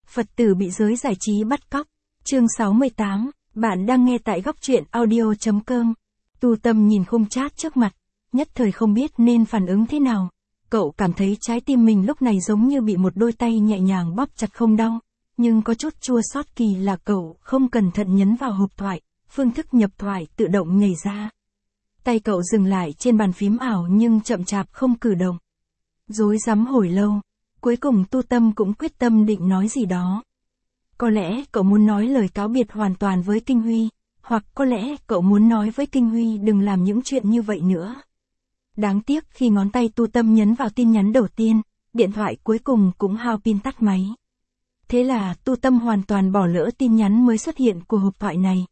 Phật tử bị giới giải trí bắt cóc. Chương 68, bạn đang nghe tại góc truyện audio.com. Tu Tâm nhìn khung chat trước mặt, nhất thời không biết nên phản ứng thế nào. Cậu cảm thấy trái tim mình lúc này giống như bị một đôi tay nhẹ nhàng bóp chặt không đau, nhưng có chút chua xót kỳ là cậu không cẩn thận nhấn vào hộp thoại, phương thức nhập thoại tự động nhảy ra. Tay cậu dừng lại trên bàn phím ảo nhưng chậm chạp không cử động. Rối rắm hồi lâu, cuối cùng Tu Tâm cũng quyết tâm định nói gì đó. Có lẽ cậu muốn nói lời cáo biệt hoàn toàn với Kinh Huy, hoặc có lẽ cậu muốn nói với Kinh Huy đừng làm những chuyện như vậy nữa. Đáng tiếc khi ngón tay Tu Tâm nhấn vào tin nhắn đầu tiên, điện thoại cuối cùng cũng hao pin tắt máy. Thế là Tu Tâm hoàn toàn bỏ lỡ tin nhắn mới xuất hiện của hộp thoại này.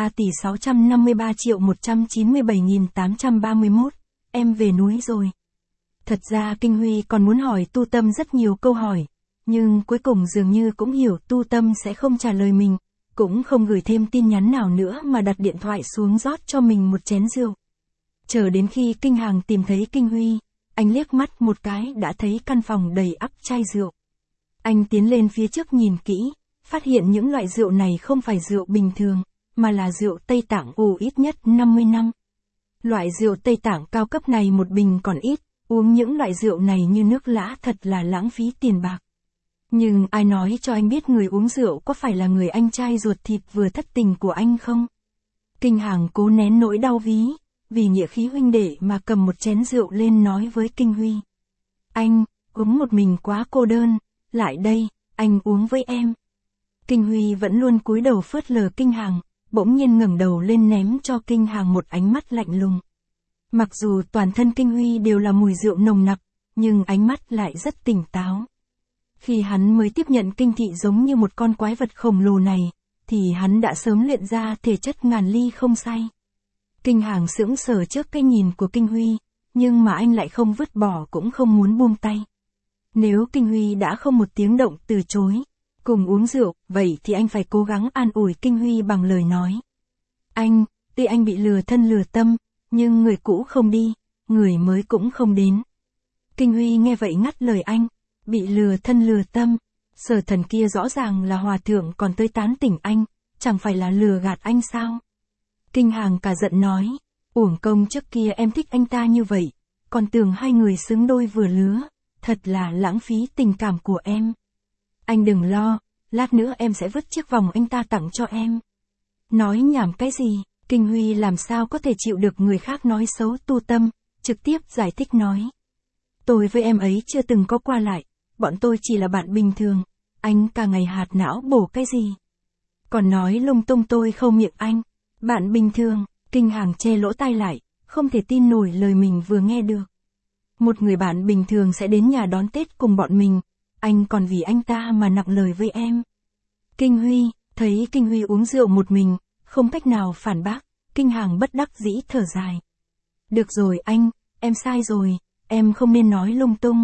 3.653.197.831, em về núi rồi. Thật ra Kinh Huy còn muốn hỏi Tu Tâm rất nhiều câu hỏi, nhưng cuối cùng dường như cũng hiểu Tu Tâm sẽ không trả lời mình, cũng không gửi thêm tin nhắn nào nữa mà đặt điện thoại xuống rót cho mình một chén rượu. Chờ đến khi Kinh Hàng tìm thấy Kinh Huy, anh liếc mắt một cái đã thấy căn phòng đầy ắp chai rượu. Anh tiến lên phía trước nhìn kỹ, phát hiện những loại rượu này không phải rượu bình thường, mà là rượu Tây Tạng ủ ít nhất 50 năm. Loại rượu Tây Tạng cao cấp này một bình còn ít, uống những loại rượu này như nước lã thật là lãng phí tiền bạc. Nhưng ai nói cho anh biết người uống rượu có phải là người anh trai ruột thịt vừa thất tình của anh không? Kinh Hàng cố nén nỗi đau ví, vì nghĩa khí huynh đệ mà cầm một chén rượu lên nói với Kinh Huy. Anh, uống một mình quá cô đơn, lại đây, anh uống với em. Kinh Huy vẫn luôn cúi đầu phớt lờ Kinh Hàng, bỗng nhiên ngẩng đầu lên ném cho Kinh Hàng một ánh mắt lạnh lùng. Mặc dù toàn thân Kinh Huy đều là mùi rượu nồng nặc, nhưng ánh mắt lại rất tỉnh táo. Khi hắn mới tiếp nhận Kinh Thị giống như một con quái vật khổng lồ này, thì hắn đã sớm luyện ra thể chất ngàn ly không say. Kinh Hàng sững sờ trước cái nhìn của Kinh Huy, nhưng mà anh lại không vứt bỏ cũng không muốn buông tay. Nếu Kinh Huy đã không một tiếng động từ chối, cùng uống rượu, vậy thì anh phải cố gắng an ủi Kinh Huy bằng lời nói. Anh, tuy anh bị lừa thân lừa tâm, nhưng người cũ không đi, người mới cũng không đến. Kinh Huy nghe vậy ngắt lời anh, bị lừa thân lừa tâm, Sở Thần kia rõ ràng là hòa thượng còn tới tán tỉnh anh, chẳng phải là lừa gạt anh sao? Kinh Hàng cả giận nói, uổng công trước kia em thích anh ta như vậy, còn tưởng hai người xứng đôi vừa lứa, thật là lãng phí tình cảm của em. Anh đừng lo, lát nữa em sẽ vứt chiếc vòng anh ta tặng cho em. Nói nhảm cái gì, Kinh Huy làm sao có thể chịu được người khác nói xấu Tu Tâm, trực tiếp giải thích nói. Tôi với em ấy chưa từng có qua lại, bọn tôi chỉ là bạn bình thường, anh cả ngày hạt não bổ cái gì. Còn nói lung tung tôi khâu miệng anh, bạn bình thường, Kinh Hàng che lỗ tai lại, không thể tin nổi lời mình vừa nghe được. Một người bạn bình thường sẽ đến nhà đón Tết cùng bọn mình, anh còn vì anh ta mà nặng lời với em. Kinh Huy, thấy Kinh Huy uống rượu một mình, không cách nào phản bác, Kinh Hàng bất đắc dĩ thở dài. Được rồi anh, em sai rồi, em không nên nói lung tung.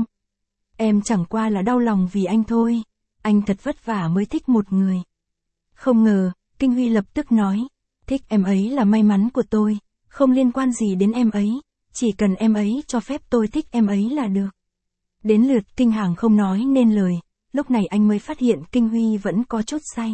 Em chẳng qua là đau lòng vì anh thôi, anh thật vất vả mới thích một người. Không ngờ, Kinh Huy lập tức nói, thích em ấy là may mắn của tôi, không liên quan gì đến em ấy, chỉ cần em ấy cho phép tôi thích em ấy là được. Đến lượt Kinh Hàng không nói nên lời, lúc này anh mới phát hiện Kinh Huy vẫn có chút say.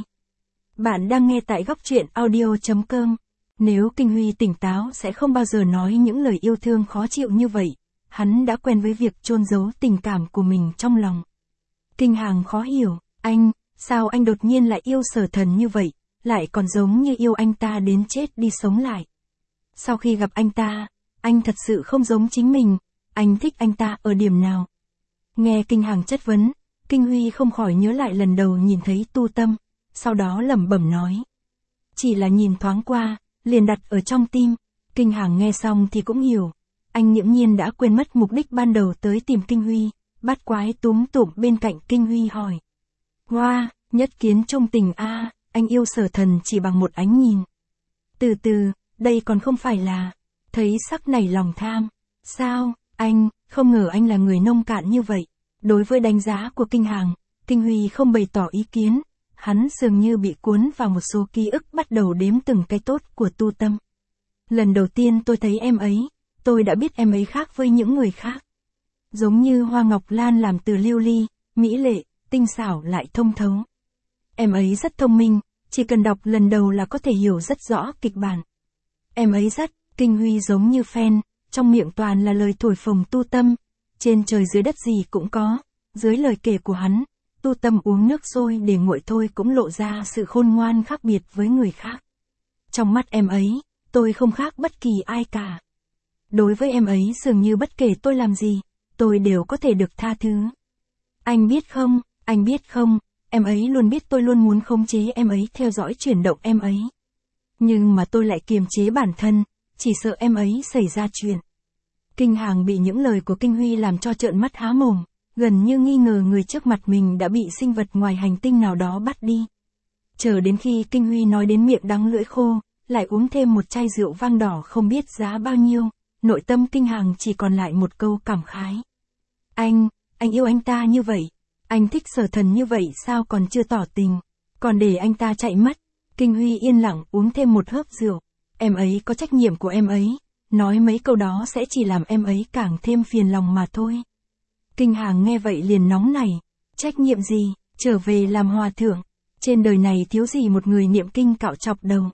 Bạn đang nghe tại góc truyện audio.com. Nếu Kinh Huy tỉnh táo sẽ không bao giờ nói những lời yêu thương khó chịu như vậy, hắn đã quen với việc chôn giấu tình cảm của mình trong lòng. Kinh Hàng khó hiểu, anh, sao anh đột nhiên lại yêu Sở Thần như vậy, lại còn giống như yêu anh ta đến chết đi sống lại. Sau khi gặp anh ta, anh thật sự không giống chính mình, anh thích anh ta ở điểm nào? Nghe Kinh Hàng chất vấn, Kinh Huy không khỏi nhớ lại lần đầu nhìn thấy Tu Tâm, sau đó lẩm bẩm nói. Chỉ là nhìn thoáng qua, liền đặt ở trong tim. Kinh Hàng nghe xong thì cũng hiểu, anh nghiễm nhiên đã quên mất mục đích ban đầu tới tìm Kinh Huy, bát quái túm tụm bên cạnh Kinh Huy hỏi. Hoa, nhất kiến trung tình a, anh yêu Sở Thần chỉ bằng một ánh nhìn. Từ từ, đây còn không phải là, thấy sắc nảy lòng tham. Sao, anh, không ngờ anh là người nông cạn như vậy. Đối với đánh giá của Kinh Hàng, Kinh Huy không bày tỏ ý kiến, hắn dường như bị cuốn vào một số ký ức bắt đầu đếm từng cái tốt của Tu Tâm. Lần đầu tiên tôi thấy em ấy, tôi đã biết em ấy khác với những người khác. Giống như hoa ngọc lan làm từ lưu ly, mỹ lệ, tinh xảo lại thông thấu. Em ấy rất thông minh, chỉ cần đọc lần đầu là có thể hiểu rất rõ kịch bản. Em ấy rất, Kinh Huy giống như fan, trong miệng toàn là lời thổi phồng tu tâm, trên trời dưới đất gì cũng có, dưới lời kể của hắn, tu tâm uống nước sôi để nguội thôi cũng lộ ra sự khôn ngoan khác biệt với người khác. Trong mắt em ấy, tôi không khác bất kỳ ai cả. Đối với em ấy dường như bất kể tôi làm gì, tôi đều có thể được tha thứ. Anh biết không, em ấy luôn biết tôi luôn muốn khống chế em ấy, theo dõi chuyển động em ấy. Nhưng mà tôi lại kiềm chế bản thân, chỉ sợ em ấy xảy ra chuyện. Kinh Hàng bị những lời của Kinh Huy làm cho trợn mắt há mồm, gần như nghi ngờ người trước mặt mình đã bị sinh vật ngoài hành tinh nào đó bắt đi. Chờ đến khi Kinh Huy nói đến miệng đắng lưỡi khô, lại uống thêm một chai rượu vang đỏ không biết giá bao nhiêu, nội tâm Kinh Hàng chỉ còn lại một câu cảm khái. Anh yêu anh ta như vậy, anh thích Sở Thần như vậy sao còn chưa tỏ tình, còn để anh ta chạy mất. Kinh Huy yên lặng uống thêm một hớp rượu, em ấy có trách nhiệm của em ấy, nói mấy câu đó sẽ chỉ làm em ấy càng thêm phiền lòng mà thôi. Kinh Hàng nghe vậy liền nóng nảy, trách nhiệm gì, trở về làm hòa thượng, trên đời này thiếu gì một người niệm kinh cạo chọc đầu.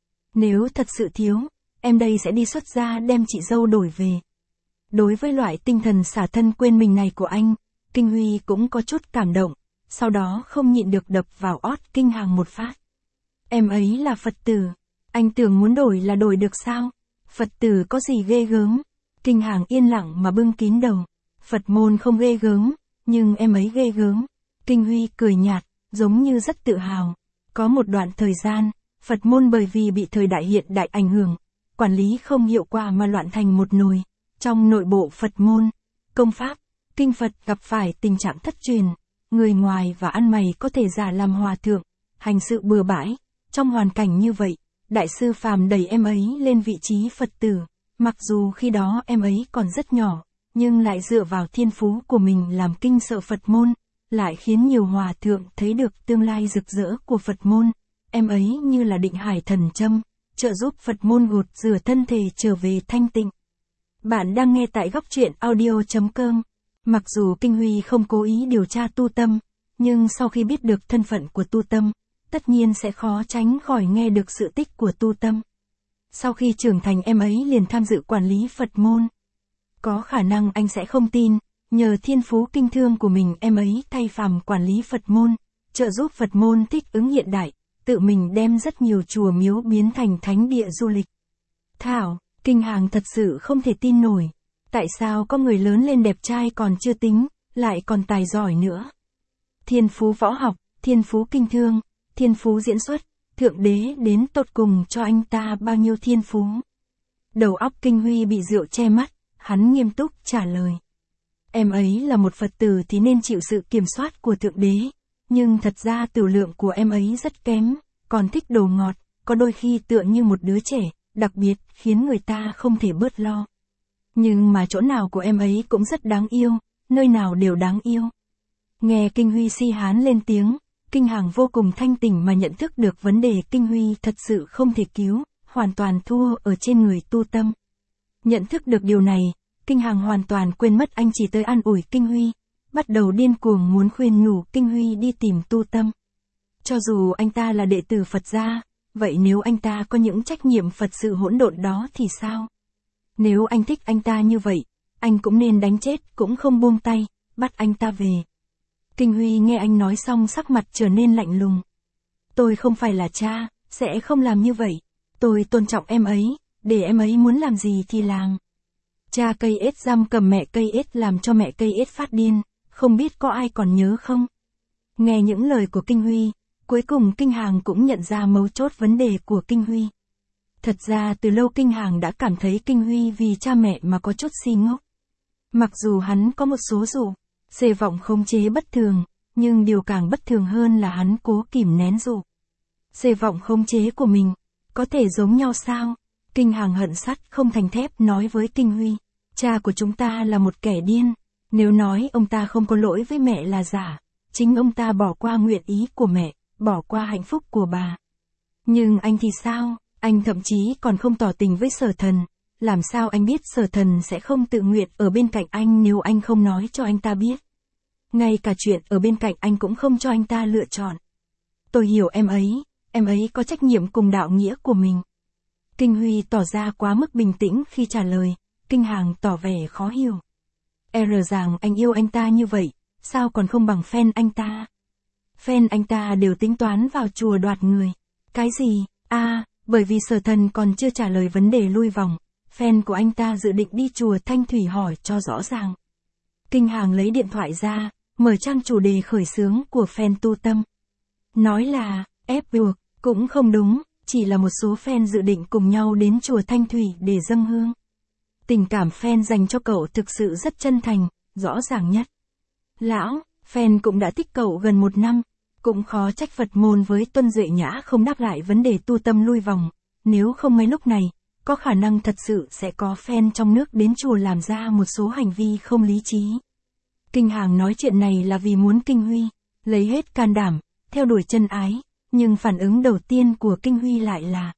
Nếu thật sự thiếu, em đây sẽ đi xuất gia đem chị dâu đổi về. Đối với loại tinh thần xả thân quên mình này của anh, Kinh Huy cũng có chút cảm động, sau đó không nhịn được đập vào ót Kinh Hàng một phát. Em ấy là Phật tử, anh tưởng muốn đổi là đổi được sao? Phật tử có gì ghê gớm? Kinh Hàng yên lặng mà bưng kín đầu. Phật môn không ghê gớm, nhưng em ấy ghê gớm. Kinh Huy cười nhạt, giống như rất tự hào. Có một đoạn thời gian, Phật môn bởi vì bị thời đại hiện đại ảnh hưởng, quản lý không hiệu quả mà loạn thành một nồi. Trong nội bộ Phật môn, công pháp, kinh Phật gặp phải tình trạng thất truyền. Người ngoài và ăn mày có thể giả làm hòa thượng, hành sự bừa bãi. Trong hoàn cảnh như vậy, Đại sư Phàm đẩy em ấy lên vị trí Phật tử. Mặc dù khi đó em ấy còn rất nhỏ, nhưng lại dựa vào thiên phú của mình làm kinh sợ Phật môn, lại khiến nhiều hòa thượng thấy được tương lai rực rỡ của Phật môn. Em ấy như là định hải thần châm, trợ giúp Phật môn gột rửa thân thể trở về thanh tịnh. Bạn đang nghe tại Góc Truyện Audio.com. Mặc dù Kinh Huy không cố ý điều tra tu tâm, nhưng sau khi biết được thân phận của tu tâm, tất nhiên sẽ khó tránh khỏi nghe được sự tích của tu tâm. Sau khi trưởng thành em ấy liền tham dự quản lý Phật môn. Có khả năng anh sẽ không tin, nhờ thiên phú kinh thương của mình em ấy thay phàm quản lý Phật môn, trợ giúp Phật môn thích ứng hiện đại, tự mình đem rất nhiều chùa miếu biến thành thánh địa du lịch. Thảo, Kinh Hàng thật sự không thể tin nổi. Tại sao có người lớn lên đẹp trai còn chưa tính, lại còn tài giỏi nữa? Thiên phú võ học, thiên phú kinh thương, thiên phú diễn xuất, Thượng Đế đến tột cùng cho anh ta bao nhiêu thiên phú? Đầu óc Kinh Huy bị rượu che mắt, hắn nghiêm túc trả lời. Em ấy là một Phật tử thì nên chịu sự kiểm soát của Thượng Đế, nhưng thật ra tửu lượng của em ấy rất kém, còn thích đồ ngọt, có đôi khi tựa như một đứa trẻ, đặc biệt khiến người ta không thể bớt lo. Nhưng mà chỗ nào của em ấy cũng rất đáng yêu, nơi nào đều đáng yêu. Nghe Kinh Huy si hán lên tiếng, Kinh Hàng vô cùng thanh tỉnh mà nhận thức được vấn đề Kinh Huy thật sự không thể cứu, hoàn toàn thua ở trên người tu tâm. Nhận thức được điều này, Kinh Hàng hoàn toàn quên mất anh chỉ tới an ủi Kinh Huy, bắt đầu điên cuồng muốn khuyên nhủ Kinh Huy đi tìm tu tâm. Cho dù anh ta là đệ tử Phật gia, vậy nếu anh ta có những trách nhiệm Phật sự hỗn độn đó thì sao? Nếu anh thích anh ta như vậy, anh cũng nên đánh chết cũng không buông tay, bắt anh ta về. Kinh Huy nghe anh nói xong sắc mặt trở nên lạnh lùng. Tôi không phải là cha, sẽ không làm như vậy. Tôi tôn trọng em ấy, để em ấy muốn làm gì thì làm. Cha cây ếch giam cầm mẹ cây ếch làm cho mẹ cây ếch phát điên, không biết có ai còn nhớ không? Nghe những lời của Kinh Huy, cuối cùng Kinh Hàng cũng nhận ra mấu chốt vấn đề của Kinh Huy. Thật ra từ lâu Kinh Hàng đã cảm thấy Kinh Huy vì cha mẹ mà có chút si ngốc. Mặc dù hắn có một số dụ, xê vọng khống chế bất thường, nhưng điều càng bất thường hơn là hắn cố kìm nén dụ. Xê vọng khống chế của mình, có thể giống nhau sao? Kinh Hàng hận sắt không thành thép nói với Kinh Huy, cha của chúng ta là một kẻ điên, nếu nói ông ta không có lỗi với mẹ là giả, chính ông ta bỏ qua nguyện ý của mẹ, bỏ qua hạnh phúc của bà. Nhưng anh thì sao? Anh thậm chí còn không tỏ tình với Sở Thần, làm sao anh biết Sở Thần sẽ không tự nguyện ở bên cạnh anh nếu anh không nói cho anh ta biết? Ngay cả chuyện ở bên cạnh anh cũng không cho anh ta lựa chọn. tôi hiểu em ấy có trách nhiệm cùng đạo nghĩa của mình. Kinh Huy tỏ ra quá mức bình tĩnh khi trả lời, Kinh Hằng tỏ vẻ khó hiểu. Rằng anh yêu anh ta như vậy, sao còn không bằng fan anh ta? Fan anh ta đều tính toán vào chùa đoạt người. Cái gì? Bởi vì Sở Thần còn chưa trả lời vấn đề lui vòng, fan của anh ta dự định đi chùa Thanh Thủy hỏi cho rõ ràng. Kinh Hằng lấy điện thoại ra, mở trang chủ đề khởi xướng của fan tu tâm. Nói là, ép buộc, cũng không đúng, chỉ là một số fan dự định cùng nhau đến chùa Thanh Thủy để dâng hương. Tình cảm fan dành cho cậu thực sự rất chân thành, rõ ràng nhất. Lão, fan cũng đã thích cậu gần 1 năm, cũng khó trách Phật môn với Tuân Duệ Nhã không đáp lại vấn đề tu tâm lui vòng, nếu không mấy lúc này, có khả năng thật sự sẽ có fan trong nước đến chùa làm ra một số hành vi không lý trí. Kinh Hằng nói chuyện này là vì muốn Kinh Huy lấy hết can đảm, theo đuổi chân ái, nhưng phản ứng đầu tiên của Kinh Huy lại là: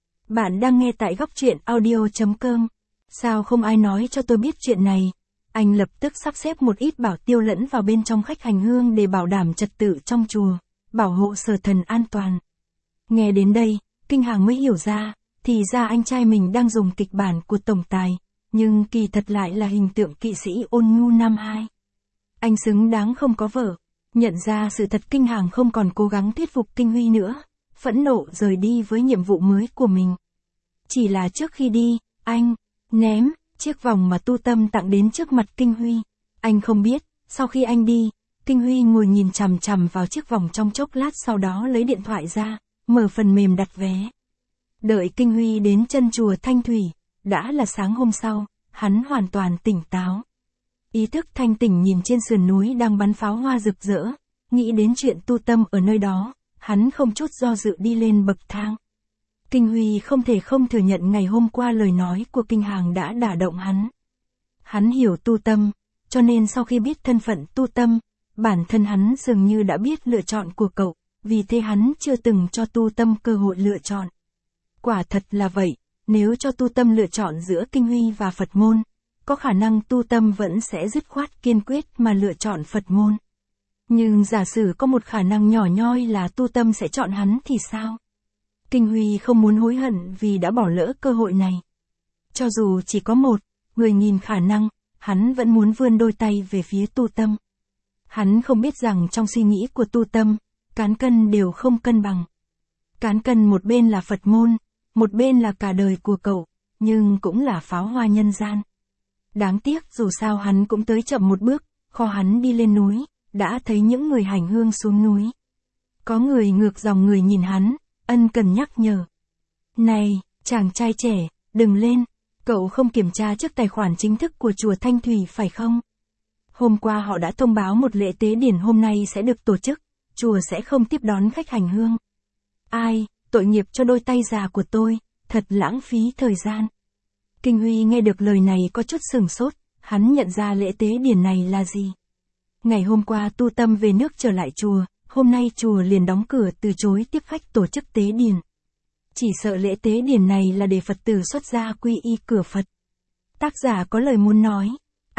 bạn đang nghe tại góc truyện audio.com, sao không ai nói cho tôi biết chuyện này? Anh lập tức sắp xếp một ít bảo tiêu lẫn vào bên trong khách hành hương để bảo đảm trật tự trong chùa, bảo hộ Sở Thần an toàn. Nghe đến đây, Kinh Hằng mới hiểu ra, thì ra anh trai mình đang dùng kịch bản của tổng tài, nhưng kỳ thật lại là hình tượng kỵ sĩ ôn nhu nam 2. Anh xứng đáng không có vợ. Nhận ra sự thật, Kinh Hằng không còn cố gắng thuyết phục Kinh Huy nữa, phẫn nộ rời đi với nhiệm vụ mới của mình. Chỉ là trước khi đi, anh ném chiếc vòng mà tu tâm tặng đến trước mặt Kinh Huy. Anh không biết, sau khi anh đi, Kinh Huy ngồi nhìn chằm chằm vào chiếc vòng trong chốc lát, sau đó lấy điện thoại ra, mở phần mềm đặt vé. Đợi Kinh Huy đến chân chùa Thanh Thủy, đã là sáng hôm sau, hắn hoàn toàn tỉnh táo. Ý thức thanh tỉnh nhìn trên sườn núi đang bắn pháo hoa rực rỡ, nghĩ đến chuyện tu tâm ở nơi đó, hắn không chút do dự đi lên bậc thang. Kinh Huy không thể không thừa nhận ngày hôm qua lời nói của Kinh Hằng đã đả động hắn. Hắn hiểu tu tâm, cho nên sau khi biết thân phận tu tâm, bản thân hắn dường như đã biết lựa chọn của cậu, vì thế hắn chưa từng cho tu tâm cơ hội lựa chọn. Quả thật là vậy, nếu cho tu tâm lựa chọn giữa Kinh Huy và Phật môn, có khả năng tu tâm vẫn sẽ dứt khoát kiên quyết mà lựa chọn Phật môn. Nhưng giả sử có một khả năng nhỏ nhoi là tu tâm sẽ chọn hắn thì sao? Kinh Huy không muốn hối hận vì đã bỏ lỡ cơ hội này. Cho dù chỉ có 1,000 khả năng, hắn vẫn muốn vươn đôi tay về phía tu tâm. Hắn không biết rằng trong suy nghĩ của tu tâm, cán cân đều không cân bằng. Cán cân một bên là Phật môn, một bên là cả đời của cậu, nhưng cũng là pháo hoa nhân gian. Đáng tiếc dù sao hắn cũng tới chậm một bước, kho hắn đi lên núi, đã thấy những người hành hương xuống núi. Có người ngược dòng người nhìn hắn, ân cần nhắc nhở. Này, chàng trai trẻ, đừng lên, cậu không kiểm tra trước tài khoản chính thức của chùa Thanh Thủy phải không? Hôm qua họ đã thông báo một lễ tế điển hôm nay sẽ được tổ chức, chùa sẽ không tiếp đón khách hành hương. Ai, tội nghiệp cho đôi tay già của tôi, thật lãng phí thời gian. Kinh Huy nghe được lời này có chút sửng sốt, hắn nhận ra lễ tế điển này là gì. Ngày hôm qua tu tâm về nước trở lại chùa, hôm nay chùa liền đóng cửa từ chối tiếp khách tổ chức tế điển. Chỉ sợ lễ tế điển này là để Phật tử xuất gia quy y cửa Phật. Tác giả có lời muốn nói.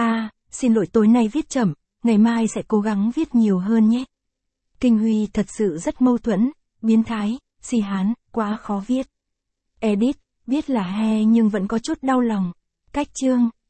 Xin lỗi tối nay viết chậm, ngày mai sẽ cố gắng viết nhiều hơn nhé. Kinh Huy thật sự rất mâu thuẫn, biến thái, si hán, quá khó viết. Edit, biết là he nhưng vẫn có chút đau lòng. Cách chương.